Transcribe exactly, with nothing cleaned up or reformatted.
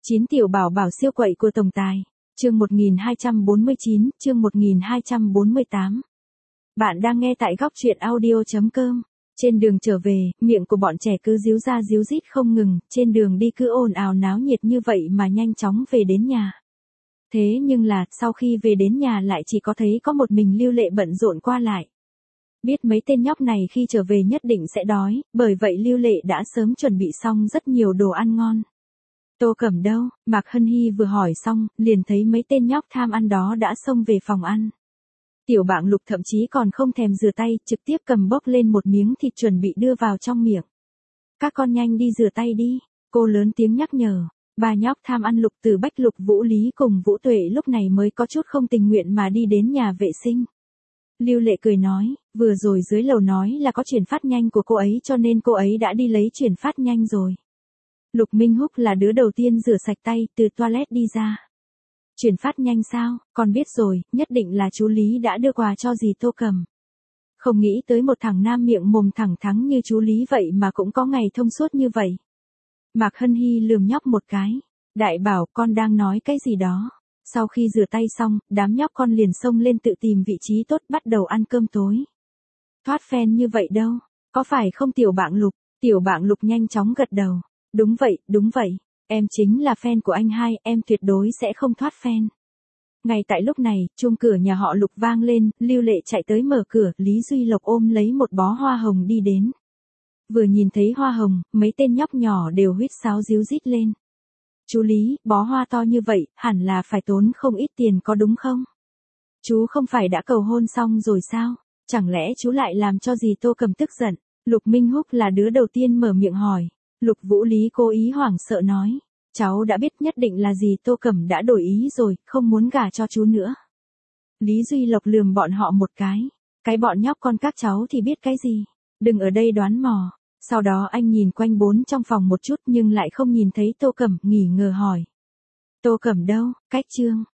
chín Tiểu bảo bảo siêu quậy của tổng tài. Chương một nghìn hai trăm bốn mươi chín, chương một nghìn hai trăm bốn mươi tám. Bạn đang nghe tại góc truyện audio chấm com. Trên đường trở về, miệng của bọn trẻ cứ díu ra díu dít không ngừng, trên đường đi cứ ồn ào náo nhiệt như vậy mà nhanh chóng về đến nhà. Thế nhưng là, sau khi về đến nhà lại chỉ có thấy có một mình Lưu Lệ bận rộn qua lại. Biết mấy tên nhóc này khi trở về nhất định sẽ đói, bởi vậy Lưu Lệ đã sớm chuẩn bị xong rất nhiều đồ ăn ngon. Tô Cẩm đâu? Mạc Hân Hy vừa hỏi xong, liền thấy mấy tên nhóc tham ăn đó đã xông về phòng ăn. Tiểu Bạng Lục thậm chí còn không thèm rửa tay, trực tiếp cầm bốc lên một miếng thịt chuẩn bị đưa vào trong miệng. Các con nhanh đi rửa tay đi, cô lớn tiếng nhắc nhở. Ba nhóc tham ăn Lục Từ Bách, Lục Vũ Lý cùng Vũ Tuệ lúc này mới có chút không tình nguyện mà đi đến nhà vệ sinh. Lưu Lệ cười nói, vừa rồi dưới lầu nói là có chuyển phát nhanh của cô ấy cho nên cô ấy đã đi lấy chuyển phát nhanh rồi. Lục Minh Húc là đứa đầu tiên rửa sạch tay, từ toilet đi ra. Chuyển phát nhanh sao, con biết rồi, nhất định là chú Lý đã đưa quà cho dì Tô Cẩm. Không nghĩ tới một thằng nam miệng mồm thẳng thắn như chú Lý vậy mà cũng có ngày thông suốt như vậy. Mạc Hân Hy lườm nhóc một cái. Đại bảo, con đang nói cái gì đó. Sau khi rửa tay xong, đám nhóc con liền xông lên tự tìm vị trí tốt bắt đầu ăn cơm tối. Thoát phen như vậy đâu, có phải không Tiểu Bạng Lục? Tiểu Bạng Lục nhanh chóng gật đầu. Đúng vậy, đúng vậy, em chính là fan của anh hai, em tuyệt đối sẽ không thoát fan. Ngay tại lúc này, chuông cửa nhà họ Lục vang lên, Lưu Lệ chạy tới mở cửa, Lý Duy Lộc ôm lấy một bó hoa hồng đi đến. Vừa nhìn thấy hoa hồng, mấy tên nhóc nhỏ đều huýt sáo díu dít lên. Chú Lý, bó hoa to như vậy, hẳn là phải tốn không ít tiền có đúng không? Chú không phải đã cầu hôn xong rồi sao? Chẳng lẽ chú lại làm cho dì Tô Cẩm tức giận? Lục Minh Húc là đứa đầu tiên mở miệng hỏi. Lục Vũ Lý cố ý hoảng sợ nói, cháu đã biết nhất định là dì Tô Cẩm đã đổi ý rồi, không muốn gả cho chú nữa. Lý Duy Lộc lườm bọn họ một cái, cái bọn nhóc con các cháu thì biết cái gì, đừng ở đây đoán mò. Sau đó anh nhìn quanh bốn trong phòng một chút nhưng lại không nhìn thấy Tô Cẩm, nghỉ ngờ hỏi. Tô Cẩm đâu, cách trương,